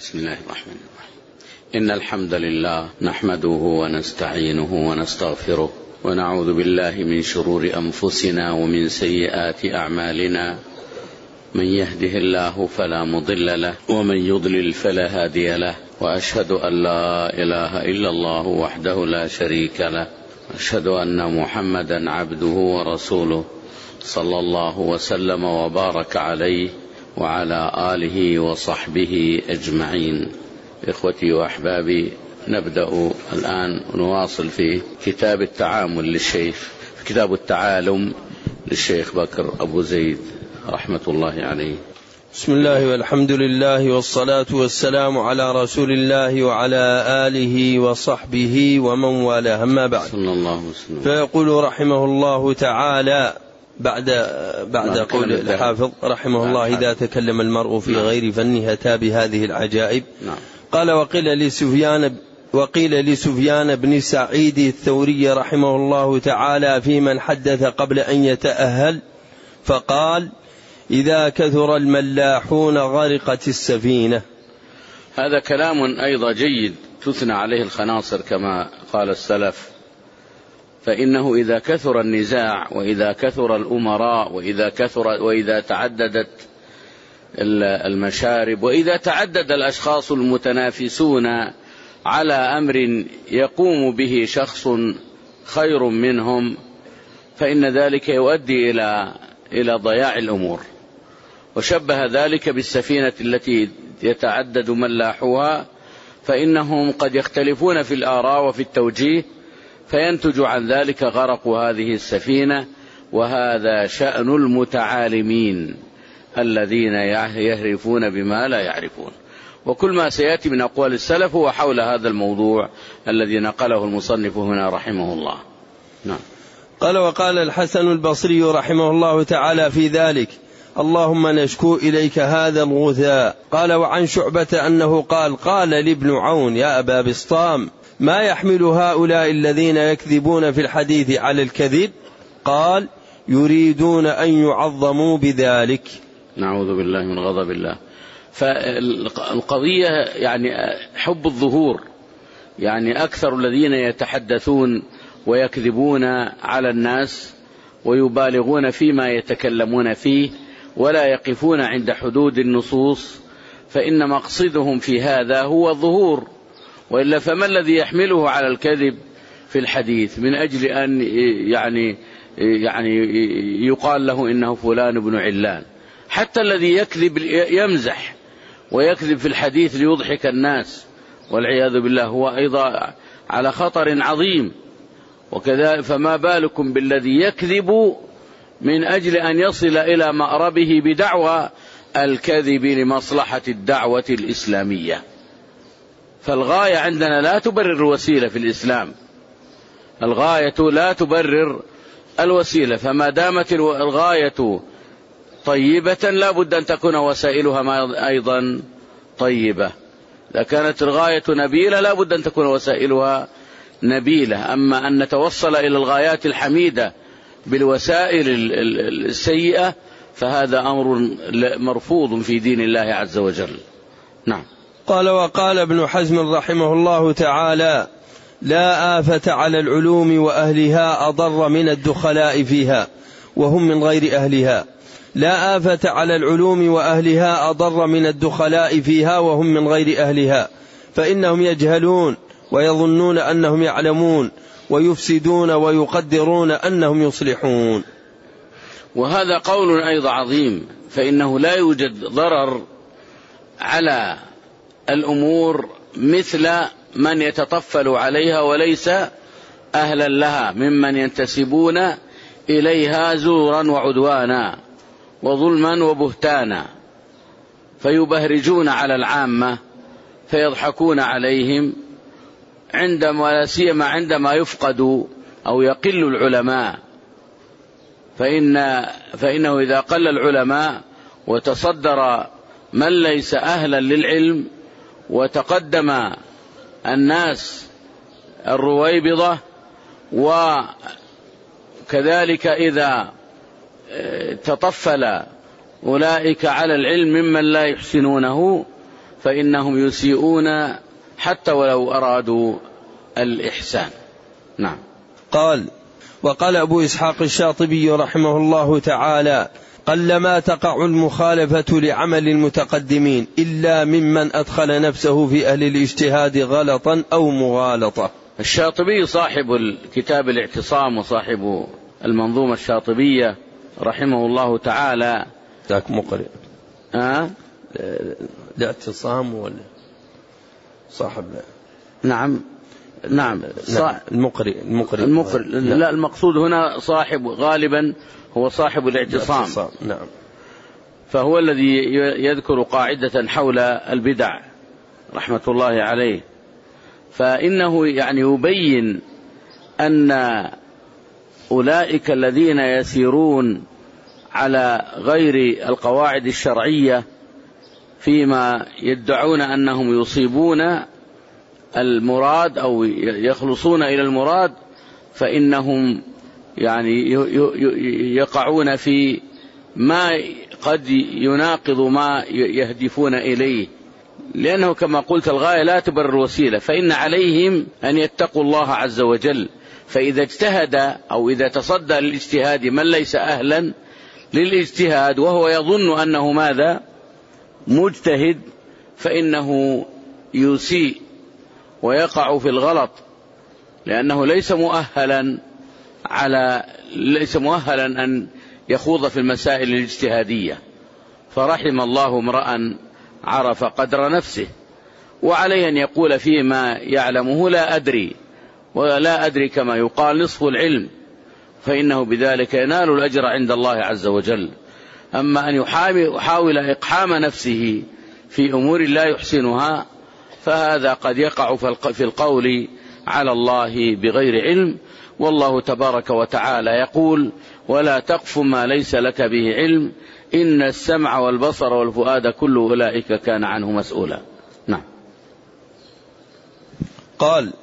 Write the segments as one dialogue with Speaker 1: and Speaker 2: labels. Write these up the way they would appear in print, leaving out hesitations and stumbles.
Speaker 1: بسم الله الرحمن الرحيم. إن الحمد لله نحمده ونستعينه ونستغفره ونعوذ بالله من شرور أنفسنا ومن سيئات أعمالنا، من يهده الله فلا مضل له ومن يضلل فلا هادي له، وأشهد أن لا إله إلا الله وحده لا شريك له، أشهد أن محمدا عبده ورسوله صلى الله وسلم وبارك عليه وعلى آله وصحبه أجمعين. إخوتي وأحبابي، نبدأ الآن ونواصل في كتاب التعامل للشيخ، كتاب التعالم للشيخ بكر أبو زيد رحمة الله عليه.
Speaker 2: بسم الله والحمد لله والصلاة والسلام على رسول الله وعلى آله وصحبه ومن والاه، أما بعد.
Speaker 1: صلى الله وسلم.
Speaker 2: فيقول رحمه الله تعالى بعد قول الحافظ رحمه الله: إذا تكلم المرء في غير فنه أتى بهذه العجائب. قال: وقيل لسفيان بن سعيد الثوري رحمه الله تعالى في من حدث قبل أن يتأهل فقال: إذا كثر الملاحون غرقت السفينة.
Speaker 1: هذا كلام أيضا جيد تثنى عليه الخناصر كما قال السلف، فإنه إذا كثر النزاع وإذا كثر الأمراء وإذا تعددت المشارب وإذا تعدد الأشخاص المتنافسون على أمر يقوم به شخص خير منهم، فإن ذلك يؤدي إلى ضياع الأمور. وشبه ذلك بالسفينة التي يتعدد ملاحوها، فإنهم قد يختلفون في الآراء وفي التوجيه، فينتج عن ذلك غرق هذه السفينة. وهذا شأن المتعالمين الذين يهرفون بما لا يعرفون. وكل ما سيأتي من أقوال السلف هو حول هذا الموضوع الذي نقله المصنف هنا رحمه الله. نعم.
Speaker 2: قال: وقال الحسن البصري رحمه الله تعالى في ذلك: اللهم نشكو إليك هذا الغثاء. قال: وعن شعبة أنه قال لابن عون: يا أبا بسطام، ما يحمل هؤلاء الذين يكذبون في الحديث على الكذب؟ قال: يريدون أن يعظموا بذلك.
Speaker 1: نعوذ بالله من غضب الله. فالقضية يعني حب الظهور، يعني أكثر الذين يتحدثون ويكذبون على الناس ويبالغون فيما يتكلمون فيه ولا يقفون عند حدود النصوص، فإن مقصدهم في هذا هو الظهور، وإلا فما الذي يحمله على الكذب في الحديث من أجل أن يعني يقال له إنه فلان بن علان؟ حتى الذي يكذب يمزح ويكذب في الحديث ليضحك الناس والعياذ بالله هو أيضا على خطر عظيم. وكذا فما بالكم بالذي يكذب من أجل أن يصل إلى مأربه بدعوى الكذب لمصلحة الدعوة الإسلامية. فالغاية عندنا لا تبرر الوسيلة في الإسلام، الغاية لا تبرر الوسيلة، فما دامت الغاية طيبة لا بد أن تكون وسائلها أيضا طيبة. إذا كانت الغاية نبيلة لا بد أن تكون وسائلها نبيلة. أما أن نتوصل إلى الغايات الحميدة بالوسائل السيئة فهذا أمر مرفوض في دين الله عز وجل. نعم.
Speaker 2: قال: وقال ابن حزم رحمه الله تعالى: لا آفة على العلوم وأهلها أضر من الدخلاء فيها وهم من غير أهلها. لا آفة على العلوم وأهلها أضر من الدخلاء فيها وهم من غير أهلها، فإنهم يجهلون ويظنون أنهم يعلمون ويفسدون ويقدرون أنهم يصلحون.
Speaker 1: وهذا قول أيضا عظيم، فإنه لا يوجد ضرر على الأمور مثل من يتطفل عليها وليس أهلا لها، ممن ينتسبون إليها زورا وعدوانا وظلما وبهتانا، فيبهرجون على العامة فيضحكون عليهم لا سيما عندما يفقد أو يقل العلماء، فإنه إذا قل العلماء وتصدر من ليس أهلا للعلم وتقدم الناس الرويبضة، وكذلك إذا تطفل أولئك على العلم ممن لا يحسنونه، فإنهم يسيئون حتى ولو أرادوا الإحسان. نعم.
Speaker 2: قال: وقال أبو إسحاق الشاطبي رحمه الله تعالى: قلما تقع المخالفة لعمل المتقدمين إلا ممن أدخل نفسه في أهل الاجتهاد غلطا أو مغالطة.
Speaker 1: الشاطبي صاحب الكتاب الاعتصام وصاحب المنظومة الشاطبية رحمه الله تعالى.
Speaker 2: ذاك مقرئ الاعتصام ولا صاحب؟
Speaker 1: نعم
Speaker 2: المقرئ
Speaker 1: لا، المقصود هنا صاحب، غالبا هو صاحب الاعتصام.
Speaker 2: نعم.
Speaker 1: فهو الذي يذكر قاعدة حول البدع رحمة الله عليه، فإنه يعني يبين أن أولئك الذين يسيرون على غير القواعد الشرعية فيما يدعون أنهم يصيبون المراد أو يخلصون إلى المراد، فإنهم يعني يقعون في ما قد يناقض ما يهدفون إليه، لأنه كما قلت الغاية لا تبرر الوسيلة، فإن عليهم أن يتقوا الله عز وجل. فإذا اجتهد أو إذا تصدى للاجتهاد من ليس أهلا للاجتهاد وهو يظن أنه ماذا؟ مجتهد، فإنه يسيء ويقع في الغلط، لأنه ليس مؤهلا أن يخوض في المسائل الاجتهادية. فرحم الله امرأ عرف قدر نفسه، وعليه أن يقول فيما يعلمه لا أدري، ولا أدري كما يقال نصف العلم، فإنه بذلك ينال الأجر عند الله عز وجل. أما أن يحاول إقحام نفسه في أمور لا يحسنها، فهذا قد يقع في القول على الله بغير علم. والله تبارك وتعالى يقول: ولا تقف ما ليس لك به علم إن السمع والبصر والفؤاد كل أولئك كان عنه مسؤولا. نعم.
Speaker 2: قال: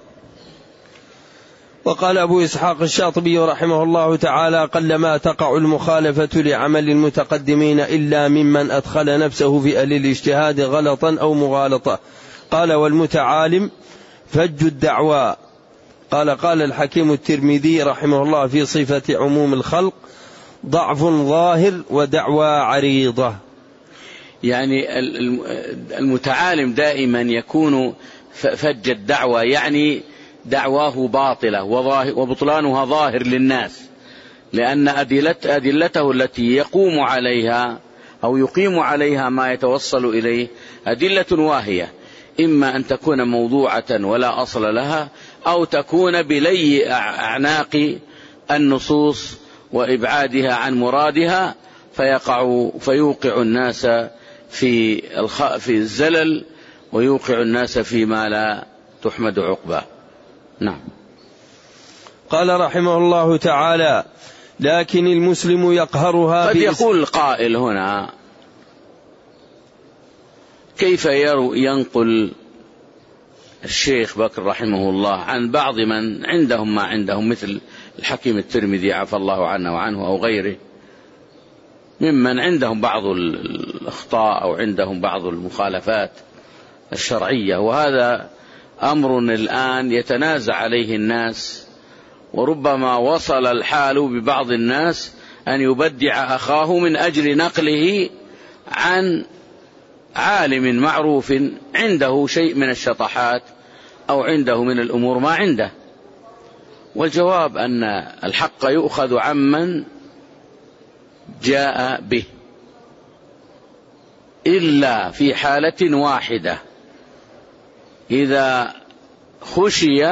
Speaker 2: وقال أبو إسحاق الشاطبي رحمه الله تعالى: قلما تقع المخالفة لعمل المتقدمين إلا ممن أدخل نفسه في أهل الاجتهاد غلطا أو مغالطة. قال: والمتعالم فج الدعوى. قال الحكيم الترمذي رحمه الله في صفة عموم الخلق: ضعف ظاهر ودعوى عريضة.
Speaker 1: يعني المتعالم دائما يكون فج الدعوى، يعني دعواه باطلة وبطلانها ظاهر للناس، لأن أدلته التي يقوم عليها أو يقيم عليها ما يتوصل إليه أدلة واهية، إما أن تكون موضوعة ولا أصل لها، أو تكون بلي أعناق النصوص وإبعادها عن مرادها، فيوقع الناس في الزلل، ويوقع الناس فيما لا تحمد عقباه. نعم.
Speaker 2: قال رحمه الله تعالى: لكن المسلم يقهرها.
Speaker 1: قد يقول القائل هنا: كيف ينقل الشيخ بكر رحمه الله عن بعض من عندهم ما عندهم، مثل الحكيم الترمذي عفى الله عنه وعنه أو غيره، ممن عندهم بعض الأخطاء أو عندهم بعض المخالفات الشرعية، وهذا أمر الآن يتنازع عليه الناس، وربما وصل الحال ببعض الناس أن يبدع أخاه من أجل نقله عن عالم معروف عنده شيء من الشطحات أو عنده من الأمور ما عنده. والجواب أن الحق يؤخذ عمن جاء به، إلا في حالة واحدة: إذا خشي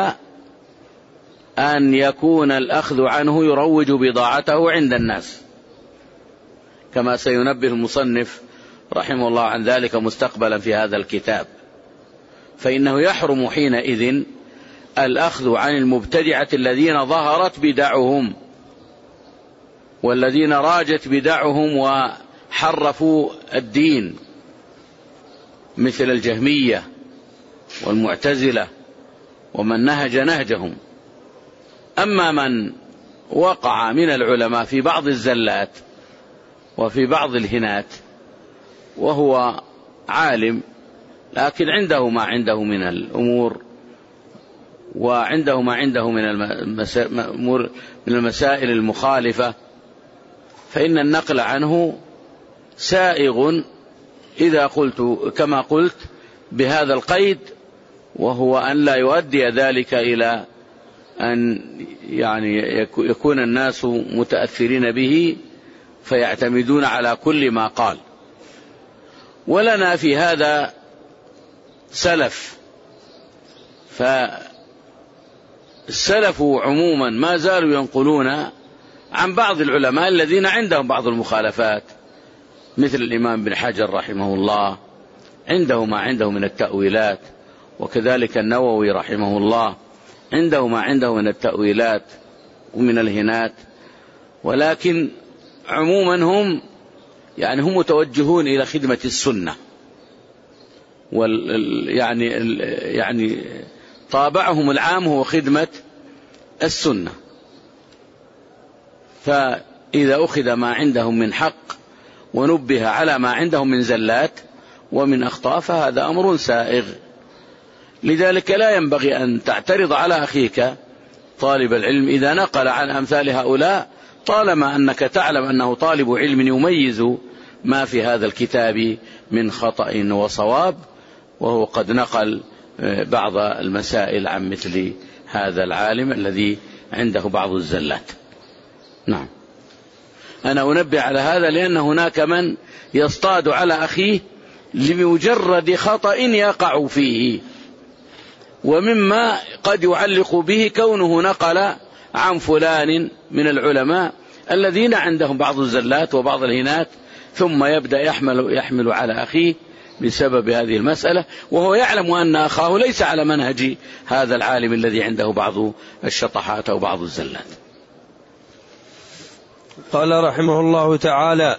Speaker 1: أن يكون الأخذ عنه يروج بضاعته عند الناس، كما سينبه المصنف رحمه الله عن ذلك مستقبلا في هذا الكتاب. فإنه يحرم حينئذ الأخذ عن المبتدعة الذين ظهرت بدعهم، والذين راجت بدعهم وحرفوا الدين، مثل الجهمية والمعتزلة ومن نهج نهجهم. أما من وقع من العلماء في بعض الزلات وفي بعض الهنات وهو عالم لكن عنده ما عنده من الأمور، وعنده ما عنده من المسائل المخالفة، فإن النقل عنه سائغ إذا قلت كما قلت بهذا القيد، وهو أن لا يؤدي ذلك إلى أن يكون الناس متأثرين به فيعتمدون على كل ما قال. ولنا في هذا سلف، فالسلف عموما ما زالوا ينقلون عن بعض العلماء الذين عندهم بعض المخالفات، مثل الإمام بن حجر رحمه الله عنده ما عنده من التأويلات، وكذلك النووي رحمه الله عنده ما عنده من التأويلات ومن الهنات، ولكن عموما هم متوجهون إلى خدمة السنة، يعني طابعهم العام هو خدمة السنة. فإذا أخذ ما عندهم من حق ونبه على ما عندهم من زلات ومن أخطاء فهذا أمر سائغ. لذلك لا ينبغي أن تعترض على أخيك طالب العلم إذا نقل عن أمثال هؤلاء، طالما أنك تعلم أنه طالب علم يميز ما في هذا الكتاب من خطأ وصواب، وهو قد نقل بعض المسائل عن مثل هذا العالم الذي عنده بعض الزلات. نعم، أنا أنبه على هذا لأن هناك من يصطاد على أخيه لمجرد خطأ يقع فيه، ومما قد يعلق به كونه نقل عن فلان من العلماء الذين عندهم بعض الزلات وبعض الهنات، ثم يبدأ يحمل على أخيه بسبب هذه المسألة، وهو يعلم أن أخاه ليس على منهج هذا العالم الذي عنده بعض الشطحات أو بعض الزلات.
Speaker 2: قال رحمه الله تعالى: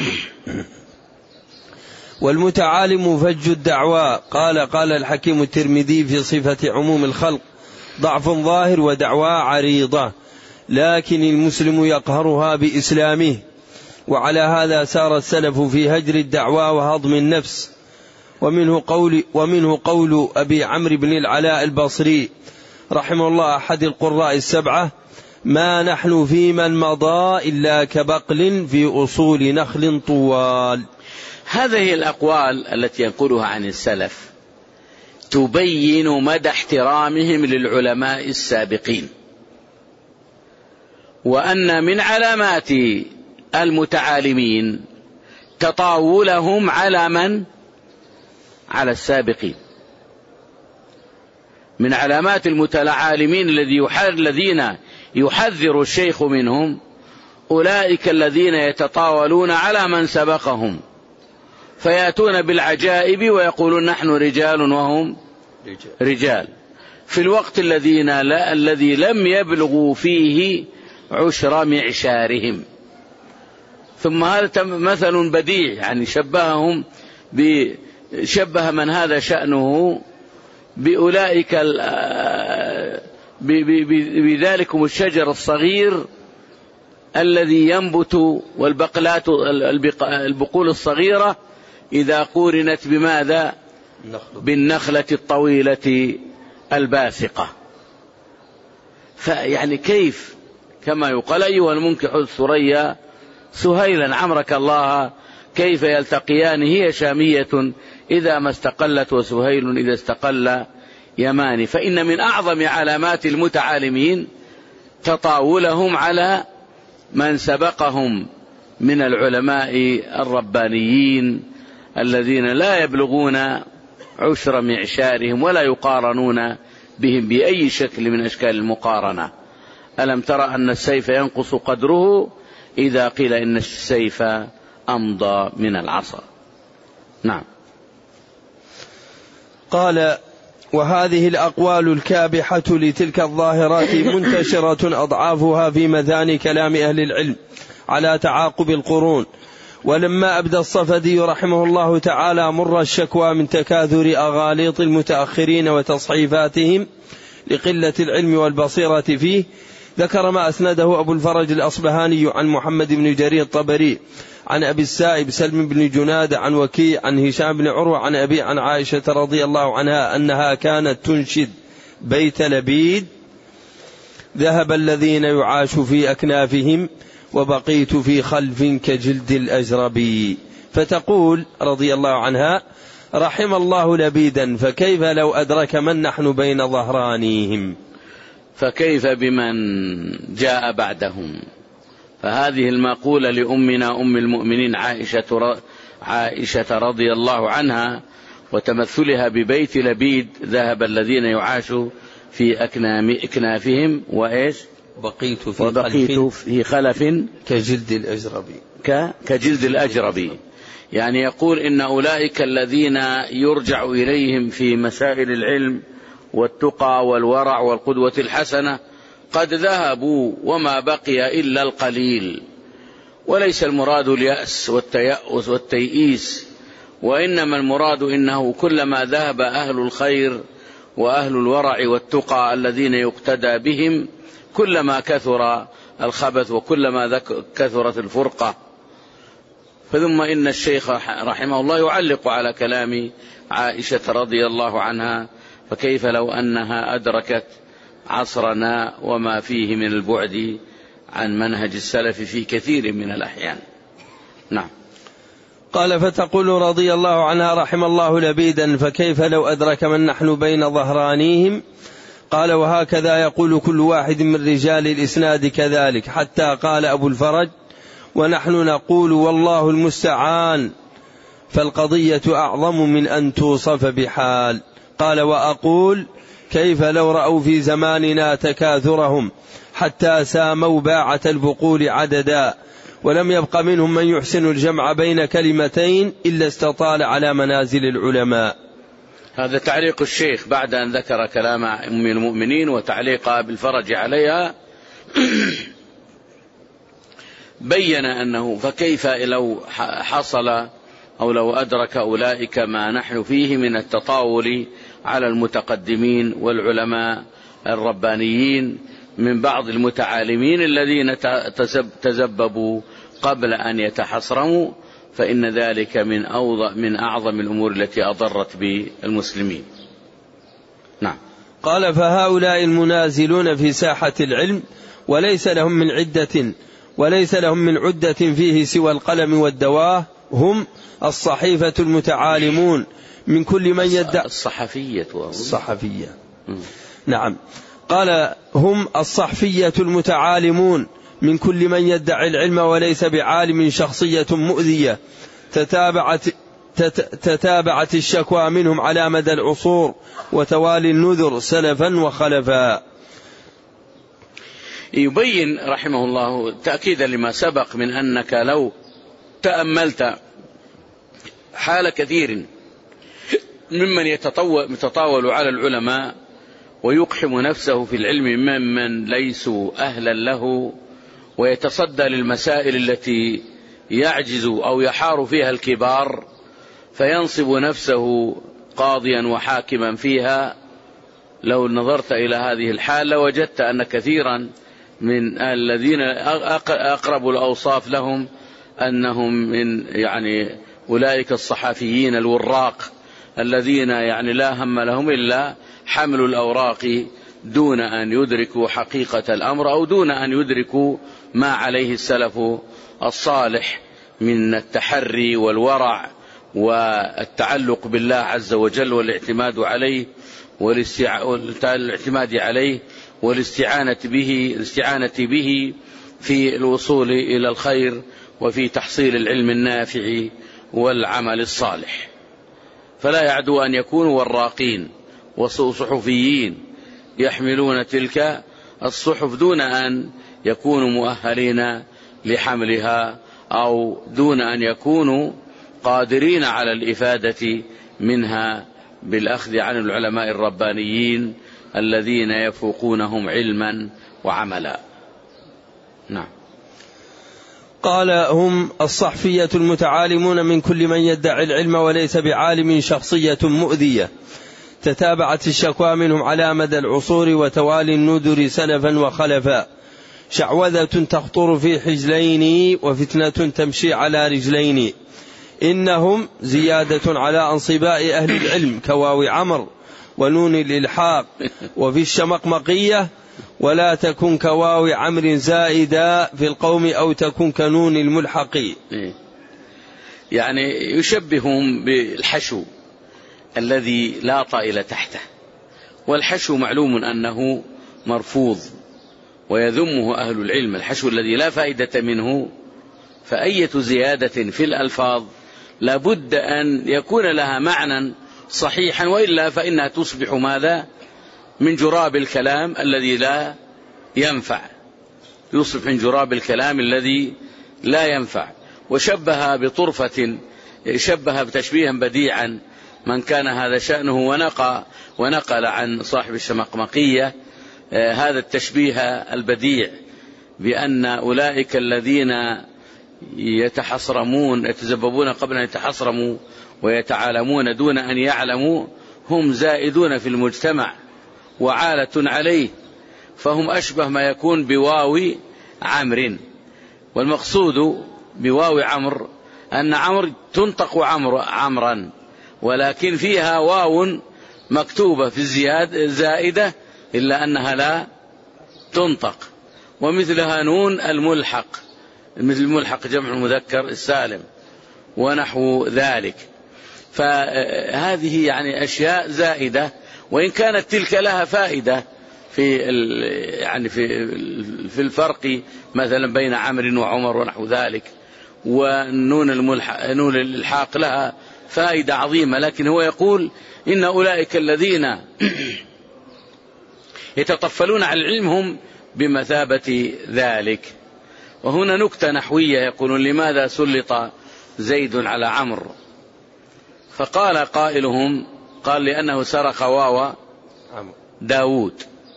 Speaker 2: والمتعالم فج الدعوى. قال الحكيم الترمذي في صفة عموم الخلق: ضعف ظاهر ودعوى عريضة، لكن المسلم يقهرها بإسلامه. وعلى هذا سار السلف في هجر الدعوى وهضم النفس. ومنه قول أبي عمرو بن العلاء البصري رحمه الله أحد القراء السبعة: ما نحن في من مضى إلا كبقل في أصول نخل طوال.
Speaker 1: هذه الأقوال التي ينقلها عن السلف تبين مدى احترامهم للعلماء السابقين، وأن من علامات المتعالمين تطاولهم على السابقين. من علامات المتعالمين الذين يحذر الشيخ منهم أولئك الذين يتطاولون على من سبقهم، فيأتون بالعجائب ويقولون نحن رجال وهم رجال، في الوقت الذي لم يبلغوا فيه عشر معشارهم. ثم هذا مثل بديع، يعني شبه من هذا شأنه بأولئك بذلكم الشجر الصغير الذي ينبت، والبقلات البقول الصغيرة إذا قورنت بماذا؟ بالنخلة الطويلة الباسقة. فيعني كيف، كما يقال: أيها المنكح الثريا سهيلا عمرك الله كيف يلتقيان، هي شامية إذا ما استقلت وسهيل إذا استقل يماني. فإن من أعظم علامات المتعالمين تطاولهم على من سبقهم من العلماء الربانيين الذين لا يبلغون عشر معشارهم ولا يقارنون بهم بأي شكل من أشكال المقارنة. ألم ترى أن السيف ينقص قدره إذا قيل إن السيف أمضى من العصا. نعم.
Speaker 2: قال: وهذه الأقوال الكابحة لتلك الظاهرات منتشرة أضعافها في مثاني كلام أهل العلم على تعاقب القرون. ولما أبدى الصفدي رحمه الله تعالى مر الشكوى من تكاثر أغاليط المتأخرين وتصحيفاتهم لقلة العلم والبصيرة فيه، ذكر ما أسنده أبو الفرج الأصبهاني عن محمد بن جرير الطبري عن أبي السائب سلم بن جنادة عن وكيع عن هشام بن عروة عن أبي عن عائشة رضي الله عنها أنها كانت تنشد بيت لبيد: ذهب الذين يعاش في أكنافهم وبقيت في خلف كجلد الأجربي. فتقول رضي الله عنها: رحم الله لبيدا، فكيف لو أدرك من نحن بين ظهرانيهم.
Speaker 1: فكيف بمن جاء بعدهم. فهذه المقولة لأمنا أم المؤمنين عائشة رضي الله عنها، وتمثلها ببيت لبيد: ذهب الذين يعاش في أكنافهم وإيش وبقيت في خلف
Speaker 2: كجلد الأجربي.
Speaker 1: كجلد الأجربي، يعني يقول إن أولئك الذين يرجع إليهم في مسائل العلم والتقى والورع والقدوة الحسنة قد ذهبوا وما بقي إلا القليل. وليس المراد اليأس والتيأس والتيئيس، وإنما المراد إنه كلما ذهب أهل الخير وأهل الورع والتقى الذين يقتدى بهم كلما كثر الخبث وكلما كثرت الفرقة. ثم إن الشيخ رحمه الله يعلق على كلام عائشة رضي الله عنها: فكيف لو أنها أدركت عصرنا وما فيه من البعد عن منهج السلف في كثير من الأحيان. نعم.
Speaker 2: قال: فتقول رضي الله عنها: رحم الله لبيدا، فكيف لو أدرك من نحن بين ظهرانيهم. قال: وهكذا يقول كل واحد من رجال الإسناد كذلك، حتى قال أبو الفرج: ونحن نقول والله المستعان، فالقضية أعظم من أن توصف بحال. قال: وأقول كيف لو رأوا في زماننا تكاثرهم حتى ساموا باعة البقول عددا، ولم يبق منهم من يحسن الجمع بين كلمتين إلا استطال على منازل العلماء.
Speaker 1: هذا تعليق الشيخ بعد أن ذكر كلام أم المؤمنين وتعليق بالفرج عليها. بين أنه فكيف لو حصل أو لو أدرك أولئك ما نحن فيه من التطاول على المتقدمين والعلماء الربانيين من بعض المتعالمين الذين تزببوا قبل أن يتحصرموا، فإن ذلك من أعظم الأمور التي أضرت بالمسلمين. نعم.
Speaker 2: قال: فهؤلاء المنازلون في ساحة العلم وليس لهم من عدة فيه سوى القلم والدواه، هم الصحيفة المتعالمون من كل من يدعي الصحفية. نعم. قال: هم الصحفية المتعالمون من كل من يدعي العلم وليس بعالم، شخصية مؤذية تتابعت الشكوى منهم على مدى العصور وتوالي النذر سلفا وخلفا.
Speaker 1: يبين رحمه الله تأكيدا لما سبق من أنك لو تأملت حال كثير ممن يتطاول على العلماء ويقحم نفسه في العلم ممن ليسوا أهلا له، ويتصدى للمسائل التي يعجز أو يحار فيها الكبار، فينصب نفسه قاضيا وحاكما فيها. لو نظرت إلى هذه الحال لوجدت أن كثيرا من الذين أقرب الأوصاف لهم أنهم من أولئك الصحفيين الوراق الذين لا هم لهم إلا حمل الأوراق دون أن يدركوا حقيقة الأمر أو دون أن يدركوا ما عليه السلف الصالح من التحري والورع والتعلق بالله عز وجل والاعتماد عليه والاستعانة به في الوصول إلى الخير وفي تحصيل العلم النافع والعمل الصالح. فلا يعدو أن يكونوا وراقين وصحفيين يحملون تلك الصحف دون أن يكونوا مؤهلين لحملها أو دون أن يكونوا قادرين على الإفادة منها بالأخذ عن العلماء الربانيين الذين يفوقونهم علما وعملا. نعم.
Speaker 2: قال: هم الصحفية المتعالمون من كل من يدعي العلم وليس بعالم، شخصية مؤذية تتابعت الشكوى منهم على مدى العصور وتوالي النذر سلفا وخلفا. شعوذة تخطر في حجلين وفتنة تمشي على رجلين. إنهم زيادة على أنصباء أهل العلم كواو عمر ونون الإلحاق. وفي الشمقمقية ولا تكن كواو عمر زائدا في القوم أو تكن كنون الملحق.
Speaker 1: يعني يشبههم بالحشو الذي لا طائل تحته، والحشو معلوم أنه مرفوض ويذمه أهل العلم، الحشو الذي لا فائدة منه. فأية زيادة في الألفاظ لابد أن يكون لها معنى صحيحا، وإلا فإنها تصبح ماذا؟ من جراب الكلام الذي لا ينفع، يصبح من جراب الكلام الذي لا ينفع. وشبه بطرفة، شبه بتشبيها بديعا من كان هذا شأنه ونقل عن صاحب الشمقمقية هذا التشبيه البديع، بأن أولئك الذين يتزببون قبل أن يتحصرموا ويتعالمون دون أن يعلموا هم زائدون في المجتمع وعالة عليه، فهم أشبه ما يكون بواو عمر. والمقصود بواو عمر أن عمر تنطق عمرا، ولكن فيها واو مكتوبة في زائدة إلا أنها لا تنطق. ومثلها نون الملحق، مثل الملحق جمع المذكر السالم ونحو ذلك. فهذه يعني أشياء زائدة، وإن كانت تلك لها فائدة في الفرق مثلا بين عمرو وعمر ونحو ذلك. ونون الإلحاق لها فائدة عظيمة، لكن هو يقول إن أولئك الذين يتطفلون على العلم هم بمثابة ذلك. وهنا نكتة نحوية، يقولون لماذا سلط زيد على عمرو؟ فقال قائلهم قال لأنه سرق واو داود،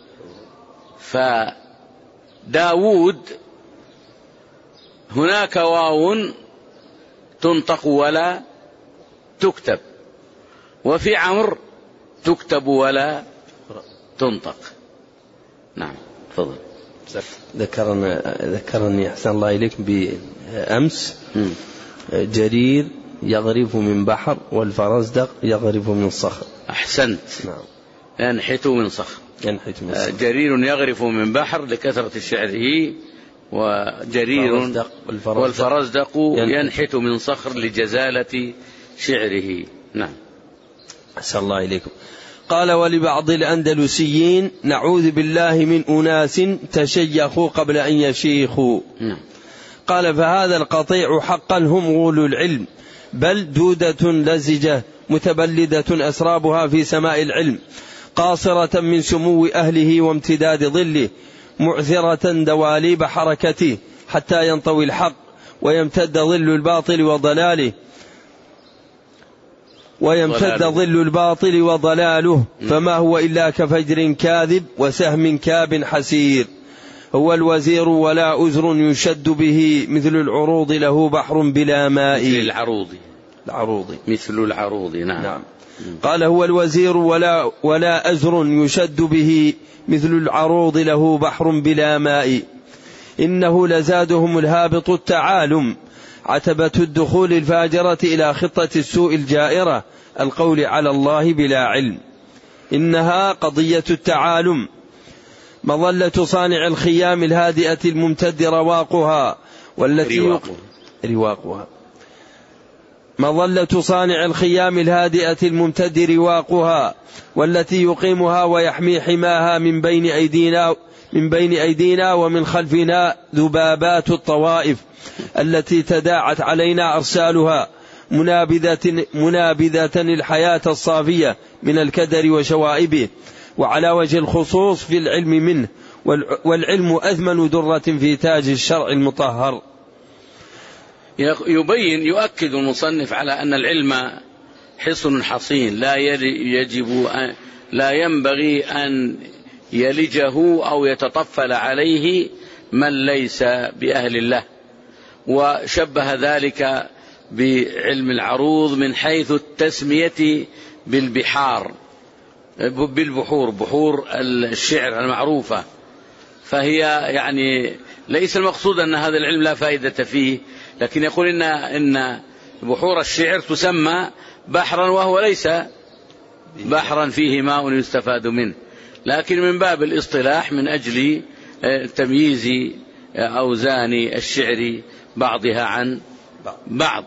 Speaker 1: فداود هناك واو تنطق ولا تكتب، وفي عمرو تكتب ولا تنطق. نعم تفضل.
Speaker 2: ذكرني أحسن الله إليك بأمس جرير يغرف من بحر والفرزدق يغرف من صخر.
Speaker 1: أحسنت.
Speaker 2: نعم.
Speaker 1: ينحت من صخر. جرير يغرف من بحر لكثرة شعره، وجرير والفرزدق ينحت من صخر لجزالة شعره. نعم.
Speaker 2: أحسن الله إليكم. قال ولبعض الأندلسيين نعوذ بالله من أناس تشيخوا قبل أن يشيخوا. قال فهذا القطيع حقا هم غول العلم، بل دودة لزجة متبلدة أسرابها في سماء العلم، قاصرة من سمو أهله وامتداد ظله، معثرة دواليب حركته حتى ينطوي الحق ويمتد ظل الباطل وضلاله فما هو إلا كفجر كاذب وسهم كاب حسير. هو الوزير ولا أزر يشد به، مثل العروض له بحر بلا ماء.
Speaker 1: مثل العروض. نعم.
Speaker 2: قال هو الوزير ولا أزر يشد به، مثل العروض له بحر بلا ماء. إنه لزادهم الهابط التعالم، عتبة الدخول الفاجرة إلى خطة السوء الجائرة، القول على الله بلا علم. إنها قضية التعالم، مظلة صانع الخيام الهادئة الممتد رواقها، مظلة صانع الخيام الهادئة الممتد رواقها، والتي يقيمها ويحمي حماها من بين أيدينا ومن خلفنا ذبابات الطوائف التي تداعت علينا أرسالها، منابذة الحياة الصافية من الكدر وشوائبه، وعلى وجه الخصوص في العلم منه، والعلم أثمن درة في تاج الشرع المطهر.
Speaker 1: يؤكد المصنف على أن العلم حصن حصين، لا ينبغي أن يلجه أو يتطفل عليه من ليس بأهل الله. وشبه ذلك بعلم العروض من حيث التسمية بالبحور، بحور الشعر المعروفة، فهي يعني ليس المقصود أن هذا العلم لا فائدة فيه، لكن يقول إن بحور الشعر تسمى بحرا وهو ليس بحرا فيه ماء يستفاد منه، لكن من باب الاصطلاح من أجل تمييز أوزان الشعر بعضها عن بعض.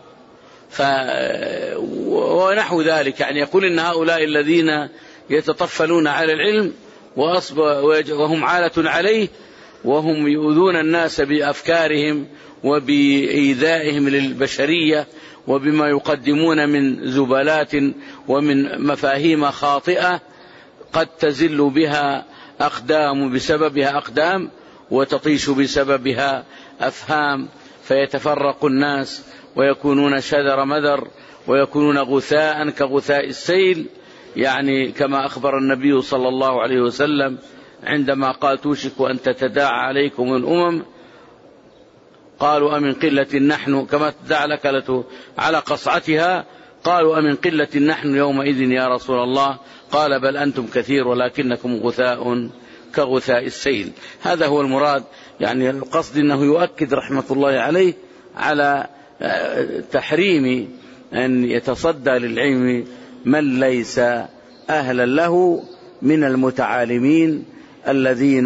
Speaker 1: ونحو ذلك، يعني يقول إن هؤلاء الذين يتطفلون على العلم وهم عالة عليه، وهم يؤذون الناس بأفكارهم وبإيذائهم للبشرية وبما يقدمون من زبالات ومن مفاهيم خاطئة قد تزل بها أقدام بسببها أقدام، وتطيش بسببها أفهام، فيتفرق الناس ويكونون شذر مذر ويكونون غثاء كغثاء السيل، يعني كما أخبر النبي صلى الله عليه وسلم عندما قال توشك أن تتداعى عليكم الأمم، قالوا أمن قلة نحن، كما تداعى الأكلة على قصعتها، قالوا أمن قلة نحن يومئذ يا رسول الله، قال بل أنتم كثير ولكنكم غثاء كغثاء السيل. هذا هو المراد، يعني القصد أنه يؤكد رحمة الله عليه على تحريم أن يتصدى للعلم من ليس أهلا له من المتعالمين الذين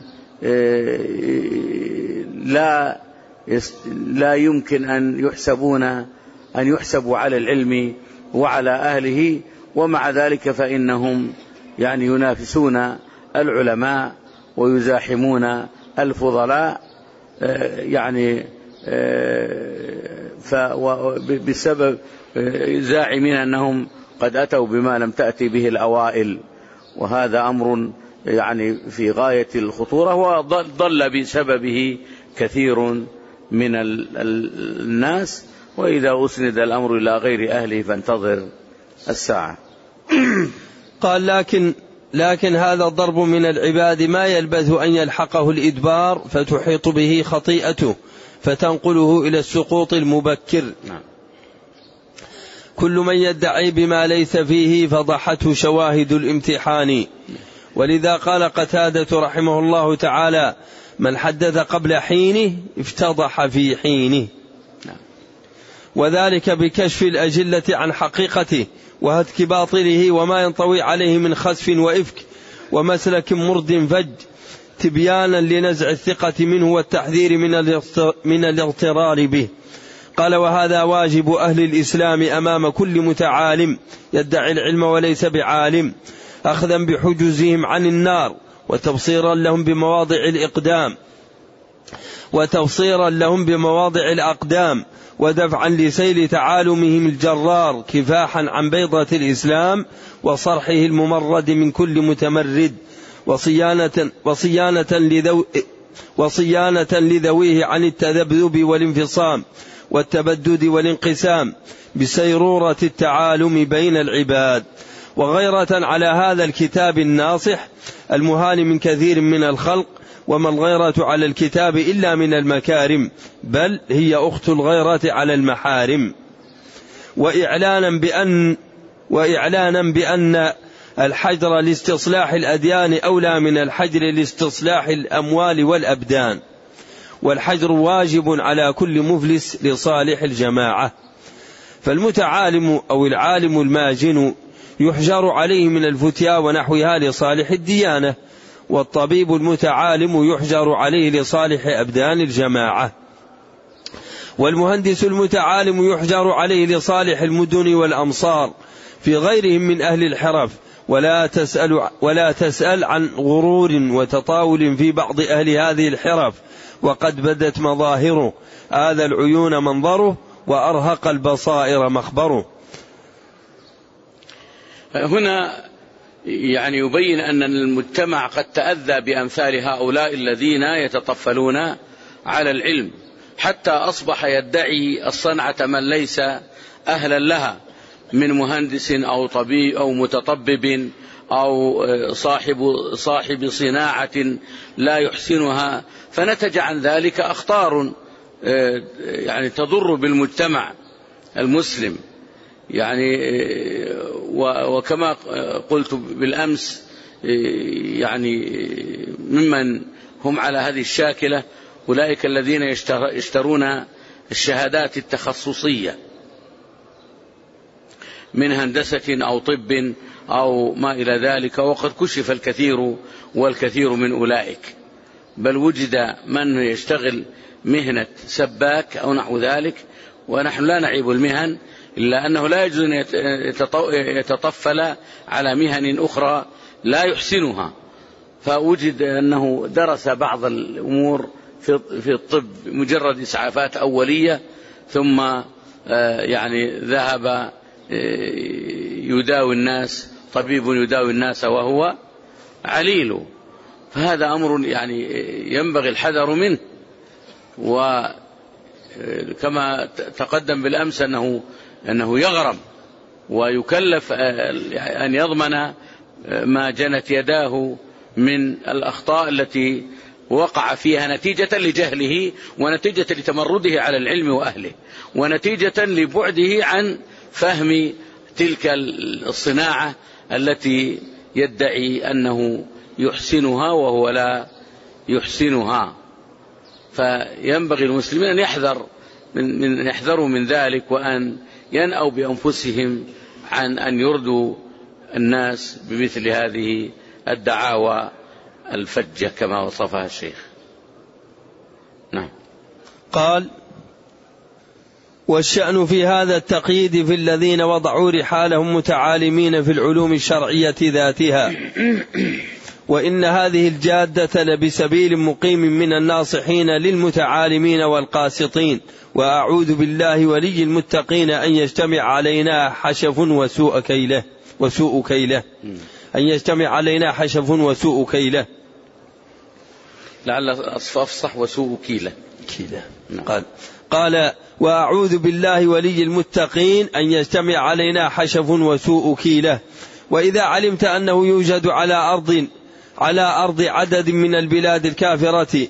Speaker 1: لا يمكن أن يحسبوا على العلم وعلى أهله، ومع ذلك فإنهم يعني ينافسون العلماء ويزاحمون الفضلاء، يعني بسبب زاعمين أنهم قد أتوا بما لم تأتي به الأوائل، وهذا أمر يعني في غاية الخطورة، وضل بسببه كثير من الناس. وإذا أسند الأمر إلى غير أهله فانتظر الساعة.
Speaker 2: قال لكن هذا الضرب من العباد ما يلبث أن يلحقه الإدبار فتحيط به خطيئته فتنقله إلى السقوط المبكر. كل من يدعي بما ليس فيه فضحته شواهد الامتحان. ولذا قال قتادة رحمه الله تعالى: من حدث قبل حينه افتضح في حينه. وذلك بكشف الأجلة عن حقيقته وهتك باطله وما ينطوي عليه من خسف وإفك ومسلك مرد فج، تبيانا لنزع الثقة منه والتحذير من الاغترار به. قال: وهذا واجب أهل الإسلام أمام كل متعالم يدعي العلم وليس بعالم، أخذا بحجزهم عن النار وتبصيرا لهم بمواضع الأقدام ودفعا لسيل تعالمهم الجرار، كفاحا عن بيضة الإسلام وصرحه الممرد من كل متمرد، وصيانة لذويه عن التذبذب والانفصام والتبدد والانقسام بسيرورة التعالم بين العباد، وغيرة على هذا الكتاب الناصح المهان من كثير من الخلق. وما الغيرة على الكتاب إلا من المكارم، بل هي أخت الغيرة على المحارم. وإعلانا بأن الحجر لاستصلاح الأديان أولى من الحجر لاستصلاح الأموال والأبدان، والحجر واجب على كل مفلس لصالح الجماعة. فالمتعالم أو العالم الماجن يحجر عليه من الفتيا ونحوها لصالح الديانة، والطبيب المتعالم يحجر عليه لصالح أبدان الجماعة، والمهندس المتعالم يحجر عليه لصالح المدن والأمصار في غيرهم من أهل الحرف. ولا تسأل عن غرور وتطاول في بعض أهل هذه الحرف، وقد بدت مظاهره، آذى العيون منظره، وأرهق البصائر مخبره.
Speaker 1: هنا يعني يبين أن المجتمع قد تأذى بأمثال هؤلاء الذين يتطفلون على العلم، حتى أصبح يدعي الصنعة من ليس أهلا لها من مهندس أو طبيب أو متطبب أو صاحب صناعة لا يحسنها، فنتج عن ذلك أخطار يعني تضر بالمجتمع المسلم. يعني وكما قلت بالأمس، يعني ممن هم على هذه الشاكلة، أولئك الذين يشترون الشهادات التخصصية من هندسة أو طب أو ما إلى ذلك، وقد كشف الكثير والكثير من أولئك، بل وجد من يشتغل مهنة سباك أو نحو ذلك، ونحن لا نعيب المهن، إلا أنه لا يجوز أن يتطفل على مهن أخرى لا يحسنها. فوجد أنه درس بعض الأمور في الطب مجرد إسعافات أولية، ثم يعني ذهب يداوي الناس، طبيب يداوي الناس وهو عليل. فهذا أمر يعني ينبغي الحذر منه. وكما تقدم بالأمس أنه يغرم ويكلف أن يضمن ما جنت يداه من الأخطاء التي وقع فيها نتيجة لجهله، ونتيجة لتمرده على العلم وأهله، ونتيجة لبعده عن فهم تلك الصناعة التي يدعي أنه يحسنها وهو لا يحسنها. فينبغي المسلمين أن يحذروا من ذلك، وأن ينأوا بأنفسهم عن أن يردوا الناس بمثل هذه الدعاوى الفجة كما وصفها الشيخ. نعم.
Speaker 2: قال: والشأن في هذا التقييد في الذين وضعوا رحالهم متعالمين في العلوم الشرعية ذاتها، وإن هذه الجادة لبسبيل مقيم من الناصحين للمتعالمين والقاسطين، وأعوذ بالله ولي المتقين أن يجتمع علينا حشف وسوء كيله أن يجتمع علينا حشف وسوء كيله.
Speaker 1: لعل أفصح وسوء كيله.
Speaker 2: قال: وأعوذ بالله ولي المتقين أن يجتمع علينا حشف وسوء كيله. وإذا علمت أنه يوجد على أرض عدد من البلاد الكافرة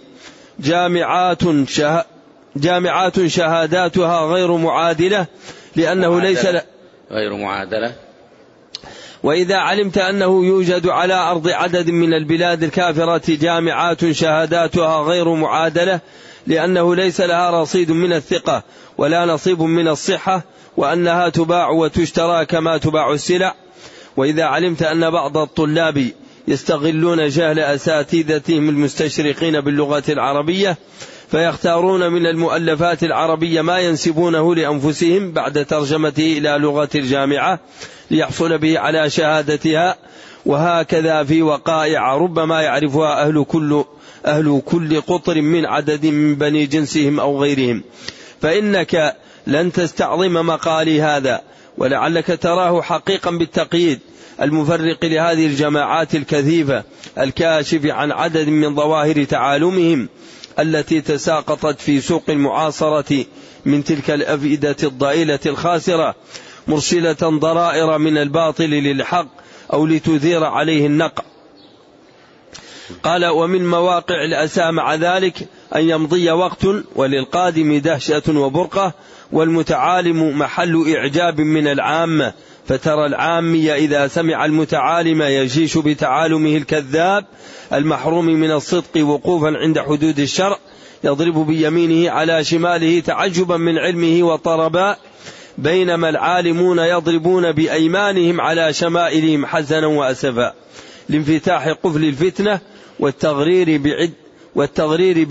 Speaker 2: جامعات شهاداتها غير معادلة لأنه ليس
Speaker 1: غير معادلة.
Speaker 2: وإذا علمت أنه يوجد على أرض عدد من البلاد الكافرة جامعات شهاداتها غير معادلة لأنه ليس لها رصيد من الثقة ولا نصيب من الصحة، وأنها تباع وتشترى كما تباع السلع. وإذا علمت أن بعض الطلاب يستغلون جهل أساتذتهم المستشرقين باللغة العربية، فيختارون من المؤلفات العربية ما ينسبونه لأنفسهم بعد ترجمته إلى لغة الجامعة ليحصل به على شهادتها، وهكذا في وقائع ربما يعرفها أهل كل قطر من عدد من بني جنسهم أو غيرهم. فإنك لن تستعظم مقالي هذا، ولعلك تراه حقيقا بالتقييد المفرق لهذه الجماعات الكثيفة الكاشف عن عدد من ظواهر تعالمهم التي تساقطت في سوق المعاصرة من تلك الأفئدة الضئيلة الخاسرة، مرسلة ضرائر من الباطل للحق أو لتثير عليه النقع. قال: ومن مواقع الأسى مع ذلك أن يمضي وقت وللقادم دهشة وبرقة، والمتعالم محل إعجاب من العامة، فترى العامي إذا سمع المتعالم يجيش بتعالمه الكذاب المحروم من الصدق وقوفا عند حدود الشرع، يضرب بيمينه على شماله تعجبا من علمه وطربا، بينما العالمون يضربون بأيمانهم على شمائلهم حزنا وأسفا، لانفتاح قفل الفتنة والتغرير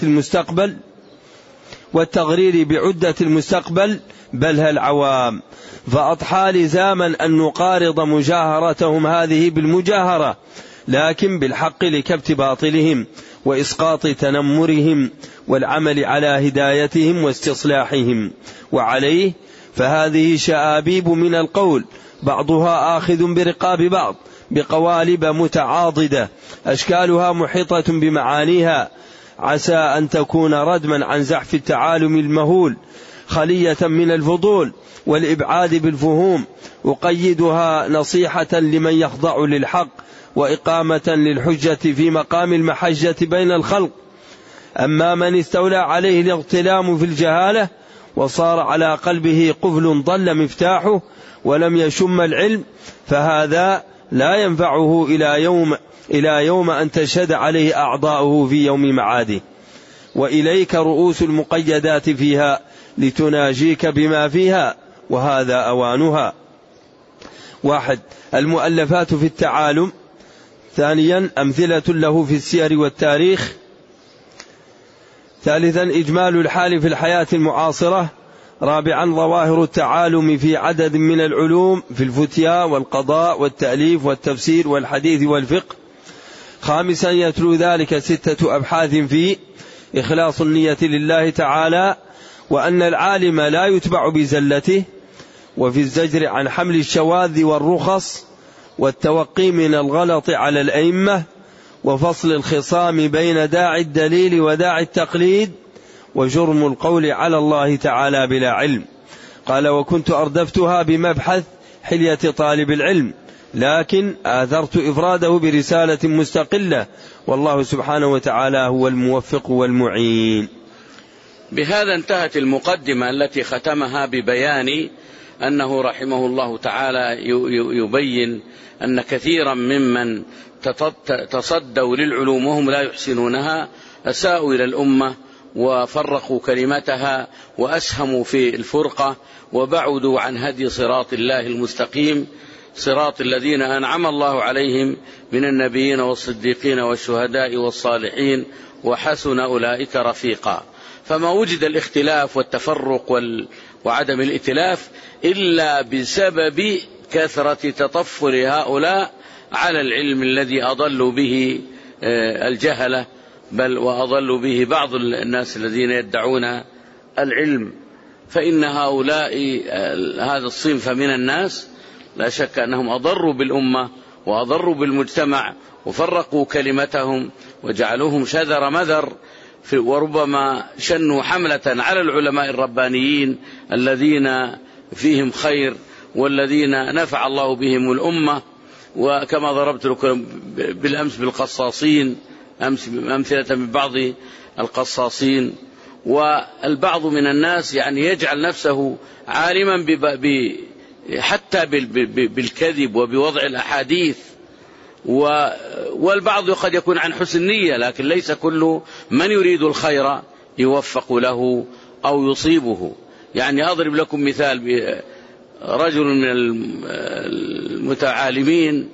Speaker 2: بعدة المستقبل بلها العوام. فأضحى لزاما أن نقارض مجاهرتهم هذه بالمجاهرة، لكن بالحق لكبت باطلهم وإسقاط تنمرهم والعمل على هدايتهم واستصلاحهم. وعليه فهذه شآبيب من القول، بعضها آخذ برقاب بعض بقوالب متعاضدة أشكالها محيطة بمعانيها، عسى أن تكون ردما عن زحف التعالم المهول، خلية من الفضول والإبعاد بالفهوم، أقيدها نصيحة لمن يخضع للحق وإقامة للحجة في مقام المحجة بين الخلق. أما من استولى عليه الاغتلام في الجهالة وصار على قلبه قفل ضل مفتاحه ولم يشم العلم، فهذا لا ينفعه إلى يوم أن تشهد عليه أعضاؤه في يوم معاده. وإليك رؤوس المقيدات فيها لتناجيك بما فيها، وهذا أوانها. 1. المؤلفات في التعالم. 2. أمثلة له في السير والتاريخ. 3. إجمال الحال في الحياة المعاصرة. 4. ظواهر التعالم في عدد من العلوم في الفتيا والقضاء والتأليف والتفسير والحديث والفقه. 5. يتلو ذلك 6 أبحاث في إخلاص النية لله تعالى، وأن العالم لا يتبع بزلته، وفي الزجر عن حمل الشواذ والرخص، والتوقي من الغلط على الأئمة، وفصل الخصام بين داعي الدليل وداعي التقليد، وجرم القول على الله تعالى بلا علم. قال: وكنت أردفتها بمبحث حلية طالب العلم، لكن آثرت إفراده برسالة مستقلة، والله سبحانه وتعالى هو الموفق والمعين.
Speaker 1: بهذا انتهت المقدمة التي ختمها ببيان أنه رحمه الله تعالى يبين أن كثيرا ممن تصدوا للعلوم وهم لا يحسنونها أساءوا إلى الأمة وفرقوا كلمتها وأسهموا في الفرقة وبعدوا عن هدي صراط الله المستقيم، صراط الذين أنعم الله عليهم من النبيين والصديقين والشهداء والصالحين وحسن أولئك رفيقا. فما وجد الاختلاف والتفرق وعدم الائتلاف إلا بسبب كثرة تطفل هؤلاء على العلم الذي أضلوا به الجهلة، بل وأضلوا به بعض الناس الذين يدعون العلم. فإن هؤلاء هذا الصنف من الناس لا شك أنهم أضروا بالأمة وأضروا بالمجتمع وفرقوا كلمتهم وجعلوهم شذر مذر، وربما شنوا حملة على العلماء الربانيين الذين فيهم خير والذين نفع الله بهم الأمة. وكما ضربت لكم بالأمس بالقصاصين، أمثلة من بعض القصاصين. والبعض من الناس يعني يجعل نفسه عالما حتى بالكذب وبوضع الأحاديث، والبعض قد يكون عن حسن نية، لكن ليس كل من يريد الخير يوفق له أو يصيبه. يعني أضرب لكم مثال رجل من المتعالمين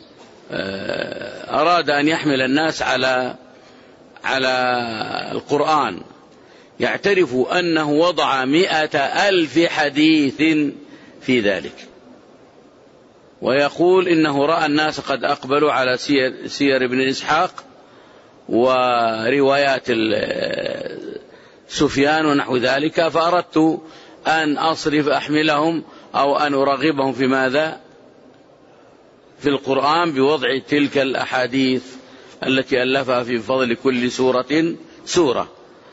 Speaker 1: أراد أن يحمل الناس على القرآن، يعترف أنه وضع 100,000 حديث في ذلك، ويقول إنه رأى الناس قد أقبلوا على سير ابن إسحاق وروايات سفيان ونحو ذلك، فأردت أن أحملهم أو أن أرغبهم في ماذا؟ في القرآن بوضع تلك الأحاديث التي ألفها في فضل كل سورة.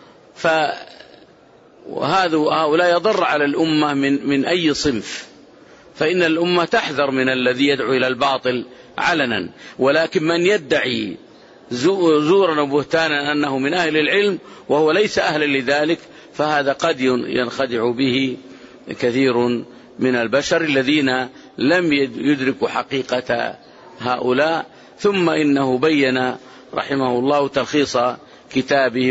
Speaker 1: هؤلاء يضر على الأمة من أي صنف، فإن الأمة تحذر من الذي يدعو إلى الباطل علنا، ولكن من يدعي زورا وبهتانا أنه من أهل العلم وهو ليس أهلا لذلك، فهذا قد ينخدع به كثير من البشر الذين لم يدركوا حقيقة هؤلاء. ثم إنه بين رحمه الله تلخيص كتابه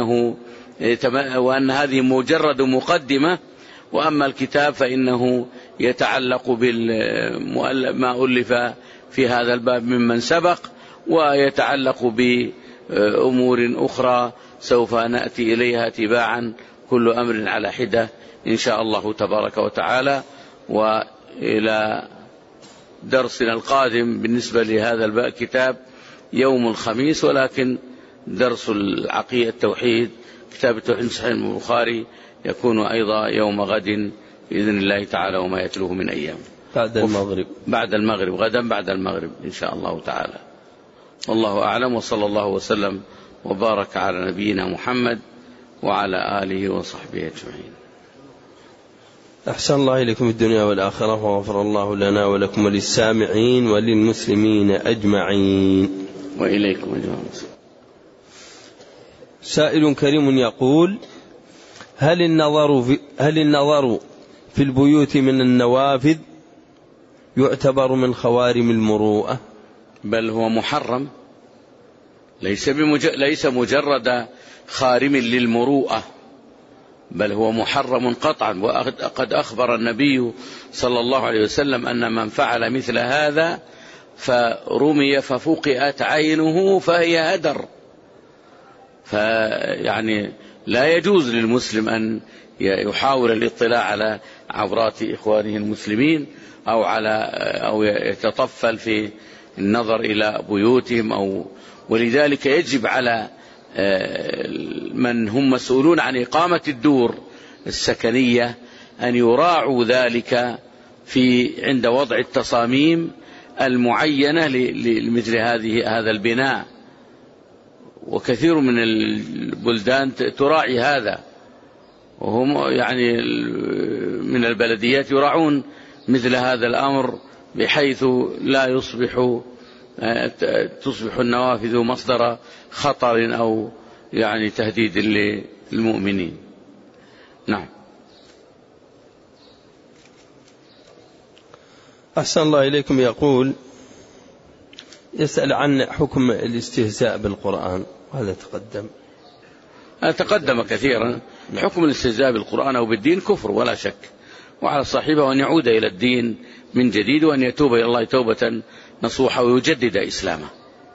Speaker 1: وأن هذه مجرد مقدمة، وأما الكتاب فإنه يتعلق بما ألف في هذا الباب ممن سبق، ويتعلق بأمور أخرى سوف نأتي إليها تباعا، كل أمر على حدة إن شاء الله تبارك وتعالى. وإلى درسنا القادم بالنسبة لهذا الكتاب يوم الخميس، ولكن درس العقيدة التوحيد كتاب التوحيد صحيح البخاري يكون أيضا يوم غد بإذن الله تعالى، وما يتلوه من أيام بعد المغرب غدا بعد المغرب إن شاء الله تعالى. والله أعلم، وصلى الله وسلم وبارك على نبينا محمد وعلى آله وصحبه أجمعين.
Speaker 2: أحسن الله إليكم الدنيا والآخرة، وغفر الله لنا ولكم وللسامعين وللمسلمين أجمعين.
Speaker 1: وإليكم أجمعين.
Speaker 2: سائل كريم يقول: هل النظر في البيوت من النوافذ يعتبر من خوارم المروءة؟
Speaker 1: بل هو محرم، ليس مجرد خارم للمروءة، بل هو محرم قطعا. وقد أخبر النبي صلى الله عليه وسلم أن من فعل مثل هذا فرمي ففقئت عينه فهي هدر. فيعني لا يجوز للمسلم أن يحاول الاطلاع على عورات إخوانه المسلمين أو يتطفل في النظر إلى بيوتهم ولذلك يجب على من هم مسؤولون عن إقامة الدور السكنية أن يراعوا ذلك عند وضع التصاميم المعينة لمثل هذا البناء. وكثير من البلدان تراعي هذا، وهم يعني من البلديات يراعون مثل هذا الأمر بحيث لا تصبح النوافذ مصدر خطر أو يعني تهديد للمؤمنين. نعم.
Speaker 2: أحسن الله إليكم. يسأل عن حكم الاستهزاء بالقرآن، وهذا
Speaker 1: تقدم كثيرا. حكم الاستهزاء بالقرآن أو بالدين كفر ولا شك، وعلى صاحبه أن يعود إلى الدين من جديد وأن يتوب إلى الله توبة نصوحة ويجدد إسلامه،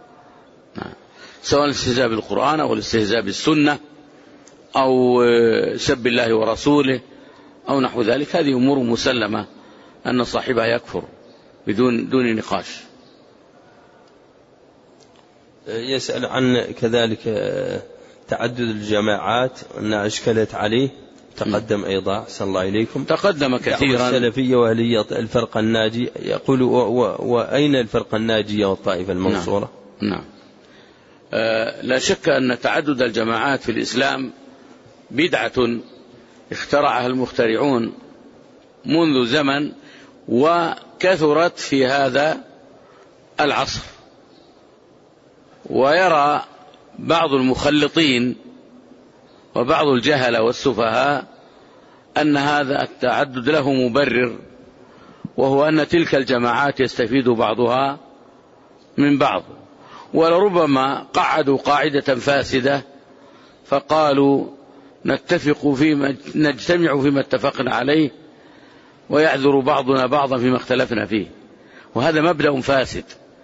Speaker 1: سواء الاستهزاء بالقرآن أو الاستهزاء بالسنة أو سب الله ورسوله أو نحو ذلك. هذه أمور مسلمة أن صاحبها يكفر بدون نقاش.
Speaker 2: يسأل عن كذلك تعدد الجماعات أنها أشكلت عليه، تقدم أيضا أحسن الله إليكم،
Speaker 1: تقدم كثيرا.
Speaker 2: السلفية وأهلية الفرقة الناجية، يقول وأين الفرقة الناجية والطائفة المنصورة؟
Speaker 1: نعم. لا شك أن تعدد الجماعات في الإسلام بدعة اخترعها المخترعون منذ زمن، وكثرت في هذا العصر. ويرى بعض المخلطين وبعض الجهلة والسفهاء أن هذا التعدد له مبرر، وهو أن تلك الجماعات يستفيد بعضها من بعض، ولربما قعدوا قاعدة فاسدة فقالوا نجتمع فيما اتفقنا عليه ويعذر بعضنا بعضا فيما اختلفنا فيه. وهذا مبدأ فاسد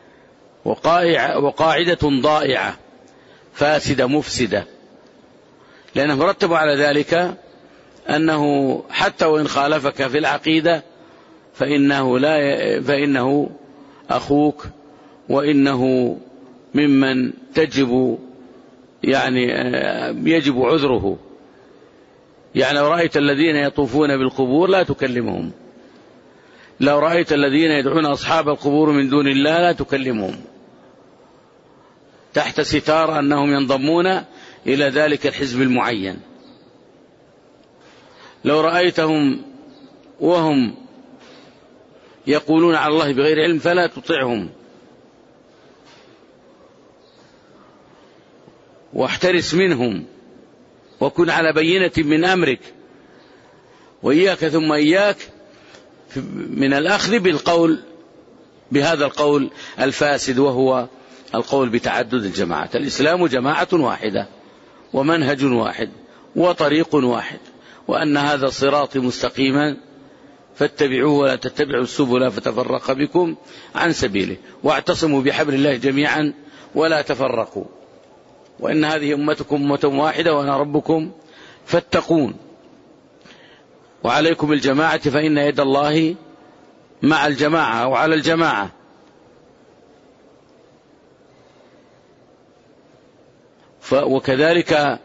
Speaker 1: وقاعدة ضائعة فاسدة مفسدة، لأنه مرتب على ذلك أنه حتى وإن خالفك في العقيدة فإنه أخوك، وإنه ممن يجب عذره. يعني لو رأيت الذين يطوفون بالقبور لا تكلمهم، لو رأيت الذين يدعون أصحاب القبور من دون الله لا تكلمهم، تحت ستار أنهم ينضمون إلى ذلك الحزب المعين. لو رأيتهم وهم يقولون على الله بغير علم فلا تطعهم، واحترس منهم وكن على بينة من أمرك، وإياك ثم إياك من الأخذ بهذا القول الفاسد، وهو القول بتعدد الجماعات. الإسلام جماعة واحدة ومنهج واحد وطريق واحد، وأن هذا صراطي مستقيما فاتبعوه ولا تتبعوا السبل فتفرق بكم عن سبيله، واعتصموا بحبل الله جميعا ولا تفرقوا، وإن هذه أمتكم أمة واحدة وأنا ربكم فاتقون، وعليكم الجماعة فإن يد الله مع الجماعة أو على الجماعة. وكذلك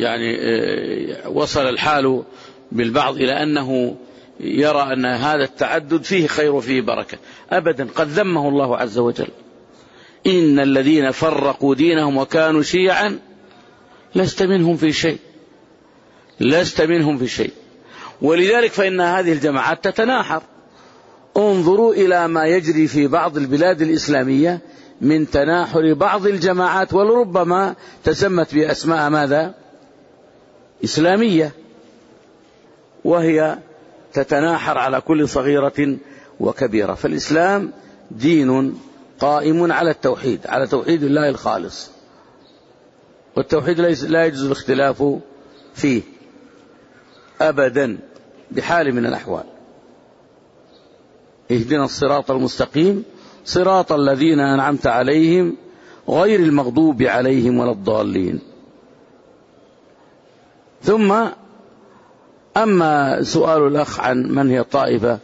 Speaker 1: وصل الحال بالبعض إلى أنه يرى أن هذا التعدد فيه خير وفيه بركة. أبدا، قد ذمه الله عز وجل: إن الذين فرقوا دينهم وكانوا شيعا لست منهم في شيء، لست منهم في شيء. ولذلك فإن هذه الجماعات تتناحر. انظروا إلى ما يجري في بعض البلاد الإسلامية من تناحر بعض الجماعات، ولربما تسمت بأسماء ماذا؟ إسلامية، وهي تتناحر على كل صغيرة وكبيرة. فالإسلام دين قائم على التوحيد، على توحيد الله الخالص، والتوحيد لا يجوز الاختلاف فيه أبدا بحال من الأحوال. اهدنا الصراط المستقيم صراط الذين أنعمت عليهم غير المغضوب عليهم ولا الضالين. ثم أما سؤال الأخ عن من هي الطائفة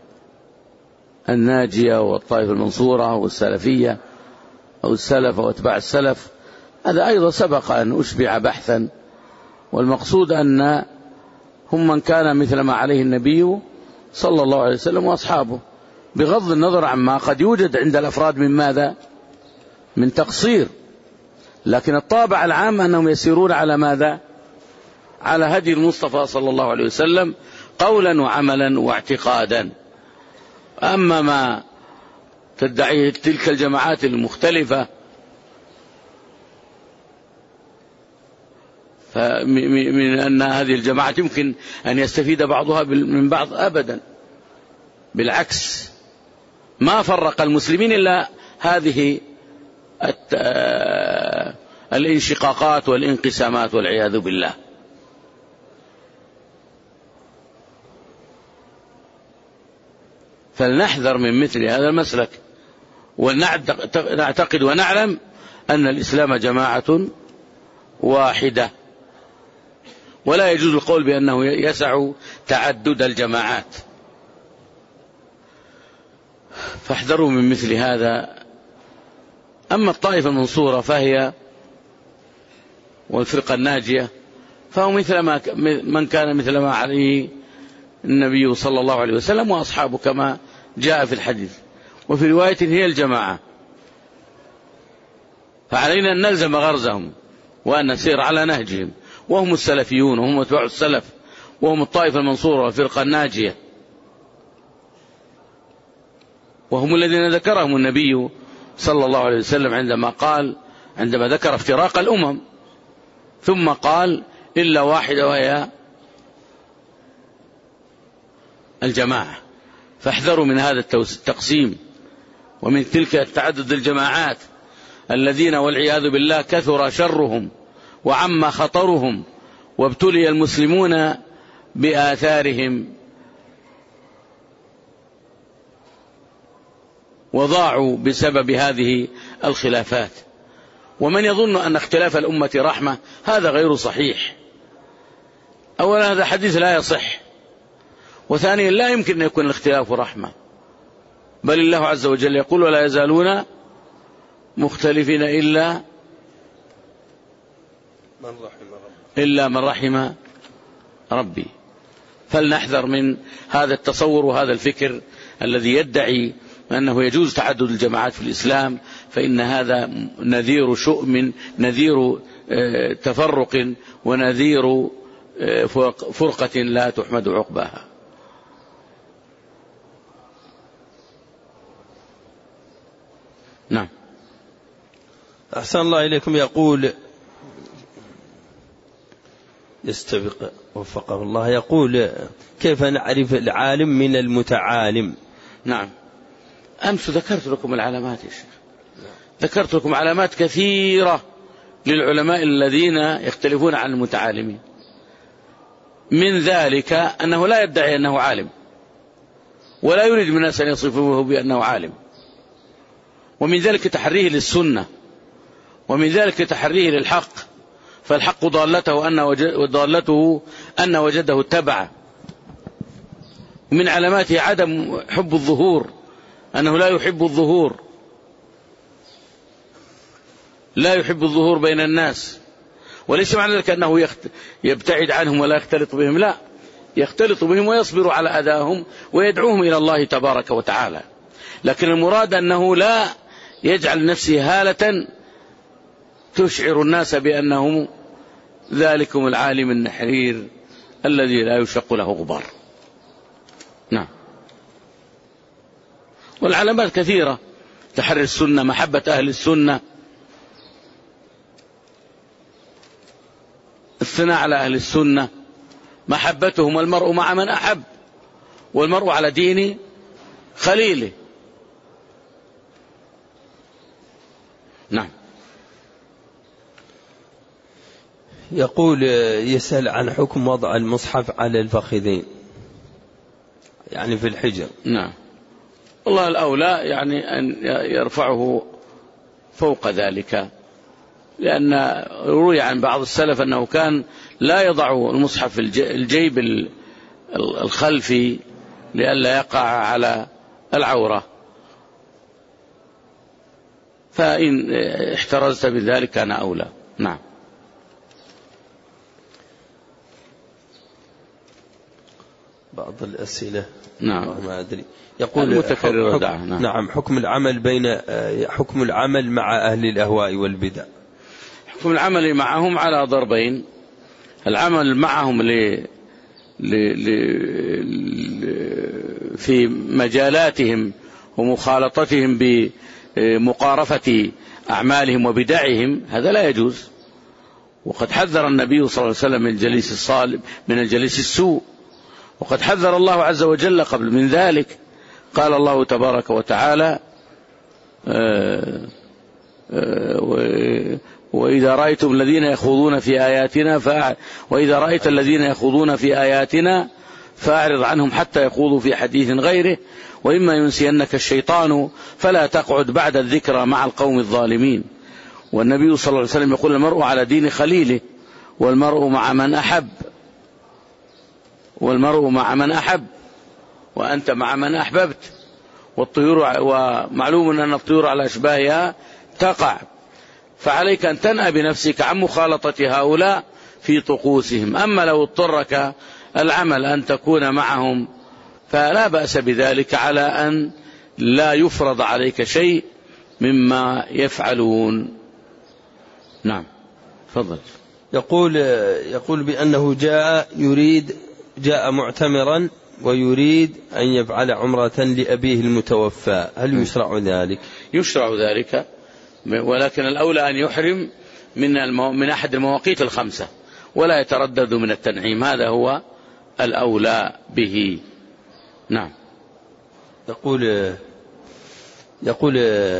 Speaker 1: الناجية والطائفة المنصورة والسلفية أو السلف واتباع السلف، هذا أيضا سبق أن أشبع بحثا، والمقصود أن هم من كان مثل ما عليه النبي صلى الله عليه وسلم وأصحابه، بغض النظر عما قد يوجد عند الأفراد من ماذا؟ من تقصير، لكن الطابع العام أنهم يسيرون على ماذا؟ على هدي المصطفى صلى الله عليه وسلم قولا وعملا واعتقادا. أما ما تدعيه تلك الجماعات المختلفة من أن هذه الجماعات يمكن أن يستفيد بعضها من بعض، أبدا، بالعكس، ما فرق المسلمين إلا هذه الانشقاقات والانقسامات والعياذ بالله. فلنحذر من مثل هذا المسلك، ونعتقد ونعلم أن الإسلام جماعة واحدة، ولا يجوز القول بأنه يسع تعدد الجماعات. فاحذروا من مثل هذا. أما الطائفة المنصورة فهي والفرقة الناجية فهو مثل من كان مثل ما عليه النبي صلى الله عليه وسلم وأصحابه كما جاء في الحديث، وفي رواية هي الجماعة. فعلينا أن نلزم غرزهم وأن نسير على نهجهم، وهم السلفيون وهم اتباع السلف وهم الطائفة المنصورة والفرقة الناجية، وهم الذين ذكرهم النبي صلى الله عليه وسلم عندما ذكر افتراق الأمم، ثم قال إلا واحدة وهي الجماعة. فاحذروا من هذا التقسيم ومن تلك تعدد الجماعات الذين والعياذ بالله كثر شرهم وعم خطرهم، وابتلي المسلمون بآثارهم وضاعوا بسبب هذه الخلافات. ومن يظن أن اختلاف الأمة رحمة هذا غير صحيح. أولا هذا حديث لا يصح، وثانيا لا يمكن أن يكون الاختلاف رحمة، بل الله عز وجل يقول ولا يزالون مختلفين إلا من رحم ربي. فلنحذر من هذا التصور وهذا الفكر الذي يدعي أنه يجوز تعدد الجماعات في الإسلام، فإن هذا نذير شؤم، نذير تفرق، ونذير فرقة لا تحمد عقباها. نعم.
Speaker 2: أحسن الله إليكم. يقول يستبق وفقه الله، يقول كيف نعرف العالم من المتعالم؟
Speaker 1: نعم، أمس ذكرت لكم العلامات يا شيخ، ذكرت لكم علامات كثيرة للعلماء الذين يختلفون عن المتعالمين. من ذلك أنه لا يدعي أنه عالم، ولا يريد من الناس أن يصفوه بأنه عالم، ومن ذلك تحريه للسنة، ومن ذلك تحريه للحق، فالحق ضالته أن وجده اتبعه. ومن علاماته عدم حب الظهور، أنه لا يحب الظهور، لا يحب الظهور بين الناس. وليس معنى ذلك أنه يبتعد عنهم ولا يختلط بهم، لا، يختلط بهم ويصبر على أذاهم ويدعوهم إلى الله تبارك وتعالى، لكن المراد أنه لا يجعل نفسه هالة تشعر الناس بأنهم ذلكم العالم النحرير الذي لا يشق له غبار. نعم. والعلامات كثيرة: تحري السنة، محبة أهل السنة، الثناء على أهل السنة، محبتهم، والمرء مع من أحب، والمرء على دين خليله. نعم.
Speaker 2: يقول يسأل عن حكم وضع المصحف على الفخذين، يعني في الحجر.
Speaker 1: نعم. والله الأولى يعني أن يرفعه فوق ذلك، لأن روي عن بعض السلف أنه كان لا يضع المصحف في الجيب الخلفي لئلا يقع على العورة، فإن احترزت بذلك كان أولى. نعم.
Speaker 2: بعض الأسئلة.
Speaker 1: نعم.
Speaker 2: ما أدري. يقول
Speaker 1: المتكرر.
Speaker 2: نعم. حكم العمل مع أهل الأهواء والبدع.
Speaker 1: حكم العمل معهم على ضربين: العمل معهم في مجالاتهم ومخالطتهم بمقارفة أعمالهم وبدعهم، هذا لا يجوز. وقد حذر النبي صلى الله عليه وسلم من الجليس الصالح من الجليس السوء، وقد حذر الله عز وجل قبل من ذلك. قال الله تبارك وتعالى: وإذا رأيتم الذين يخوضون في آياتنا وإذا رأيت الذين يخوضون في آياتنا فأعرض عنهم حتى يخوضوا في حديث غيره، وإما ينسينك الشيطان فلا تقعد بعد الذكرى مع القوم الظالمين. والنبي صلى الله عليه وسلم يقول: المرء على دين خليله، والمرء مع من أحب، والمرء مع من أحب، وأنت مع من أحببت. ومعلوم أن الطيور على أشباهها تقع، فعليك أن تنأى بنفسك عن مخالطة هؤلاء في طقوسهم. أما لو اضطرك العمل أن تكون معهم فلا بأس بذلك، على أن لا يفرض عليك شيء مما يفعلون. نعم. تفضل.
Speaker 2: يقول بأنه جاء معتمرا ويريد أن يفعل عمرة لأبيه المتوفى، هل يشرع ذلك؟
Speaker 1: يشرع ذلك، ولكن الأولى أن يحرم من أحد المواقيت الخمسة ولا يتردد من التنعيم، هذا هو الأولى به. نعم.
Speaker 2: يقول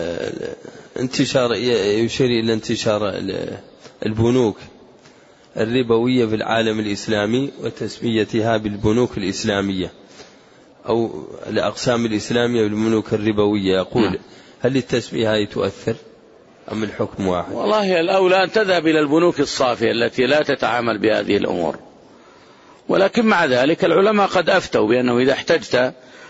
Speaker 2: يشير إلى انتشار البنوك الربوية في العالم الإسلامي وتسميتها بالبنوك الإسلامية أو الأقسام الإسلامية بالبنوك الربوية. يقول: هل التسمية هذه تؤثر أم الحكم واحد؟
Speaker 1: والله الأولى أن تذهب إلى البنوك الصافية التي لا تتعامل بهذه الأمور، ولكن مع ذلك العلماء قد أفتوا بأنه إذا احتجت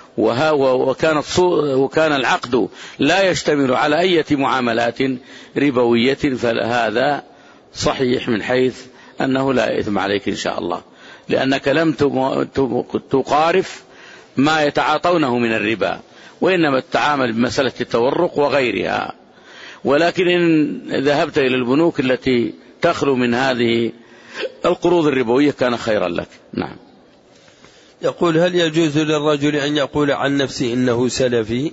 Speaker 1: وكان العقد لا يشتمل على أي معاملات ربوية فهذا صحيح، من حيث أنه لا إثم عليك إن شاء الله، لأنك لم تقارف ما يتعاطونه من الربا، وإنما التعامل بمسألة التورق وغيرها. ولكن إن ذهبت إلى البنوك التي تخلو من هذه القروض الربوية كان خيرا لك. نعم.
Speaker 2: يقول: هل يجوز للرجل أن يقول عن نفسه إنه سلفي؟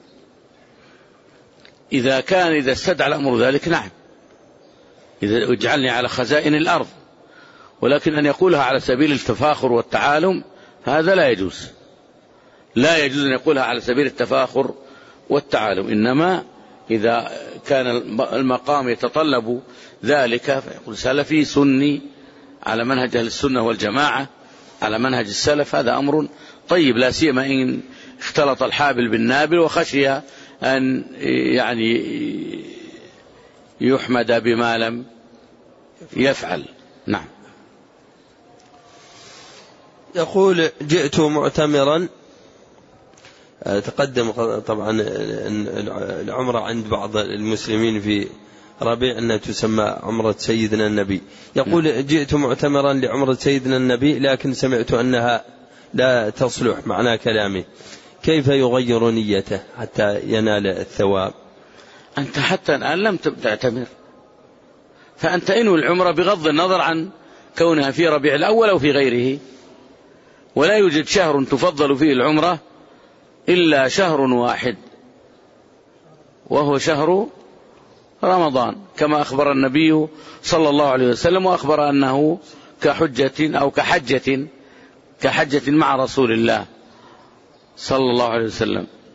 Speaker 1: إذا استدعى الأمر ذلك نعم، إذا اجعلني على خزائن الأرض، ولكن أن يقولها على سبيل التفاخر والتعالم هذا لا يجوز. لا يجوز أن يقولها على سبيل التفاخر والتعالم، إنما إذا كان المقام يتطلب ذلك فيقول سلفي سني على منهج أهل السنة والجماعة على منهج السلف، هذا أمر طيب، لا سيما إن اختلط الحابل بالنابل وخشي أن يحمد بما لم يفعل. نعم.
Speaker 2: يقول: جئت معتمرا، تقدم طبعا العمرة عند بعض المسلمين في ربيع أنها تسمى عمرة سيدنا النبي. يقول: جئت معتمرا لعمرة سيدنا النبي لكن سمعت أنها لا تصلح معنى كلامه، كيف يغير نيته حتى ينال الثواب؟
Speaker 1: أنت حتى الآن لم تعتمر، فأنت انوي العمرة بغض النظر عن كونها في ربيع الأول أو في غيره، ولا يوجد شهر تفضل فيه العمرة إلا شهر واحد وهو شهر رمضان، كما أخبر النبي صلى الله عليه وسلم، وأخبر أنه كحجة أو كحجة مع رسول الله صلى الله عليه وسلم.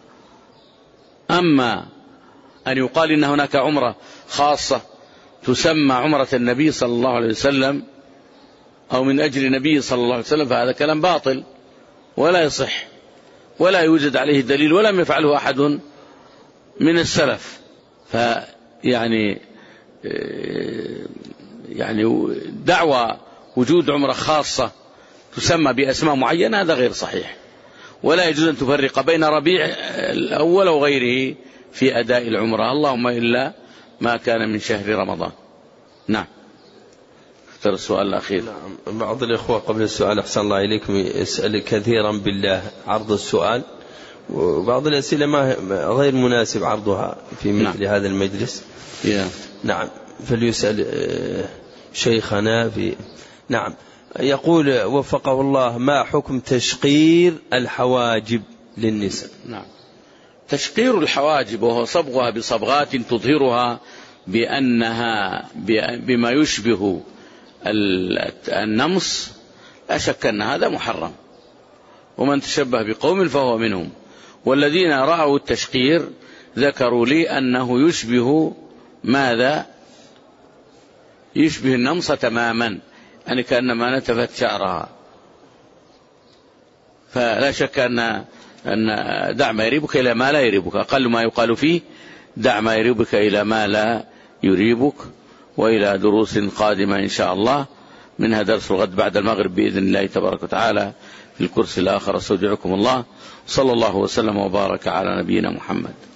Speaker 1: أما أن يقال إن هناك عمرة خاصة تسمى عمرة النبي صلى الله عليه وسلم أو من أجل النبي صلى الله عليه وسلم، فهذا كلام باطل ولا يصح ولا يوجد عليه دليل ولم يفعله أحد من السلف. فيعني دعوى وجود عمرة خاصة تسمى بأسماء معينة هذا غير صحيح، ولا يجوز أن تفرق بين ربيع الأول وغيره في أداء العمرة، اللهم إلا ما كان من شهر رمضان. نعم. اختر السؤال الأخير.
Speaker 2: نعم. بعض الإخوة قبل السؤال أحسن الله إليكم يسأل كثيرا بالله عرض السؤال، وبعض الأسئلة ما غير مناسب عرضها في مثل
Speaker 1: نعم.
Speaker 2: هذا المجلس. نعم. فليسأل شيخنا في. نعم. يقول وفقه الله: ما حكم تشقير الحواجب للنساء؟
Speaker 1: نعم. تشقير الحواجب وهو صبغها بصبغات تظهرها بما يشبه النمص، لا شك أن هذا محرم، ومن تشبه بقوم فهو منهم. والذين رأوا التشقير ذكروا لي أنه يشبه ماذا؟ يشبه النمص تماما، يعني كأنما نتفت شعرها. فلا شك أن دع ما يريبك إلى ما لا يريبك، أقل ما يقال فيه دع ما يريبك إلى ما لا يريبك. وإلى دروس قادمة إن شاء الله، منها درس الغد بعد المغرب بإذن الله تبارك وتعالى في الكرسي الآخر. استودعكم الله، صلى الله وسلم وبارك على نبينا محمد.